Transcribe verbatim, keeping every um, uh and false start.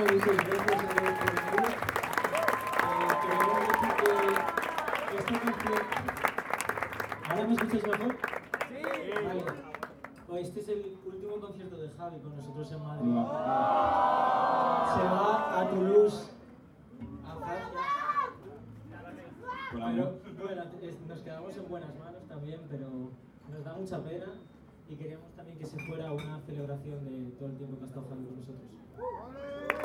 muchas gracias a todos por venir. Eh, queremos decir que esta canción... ¿Ahora me escucháis mejor? Sí. Vale. Pues este es el último concierto de Javi con nosotros en Madrid. Se va a Toulouse, a Francia. Pero bueno, nos quedamos en buenas manos también, pero nos da mucha pena y queríamos también que se fuera una celebración de todo el tiempo que ha estado Javi con nosotros.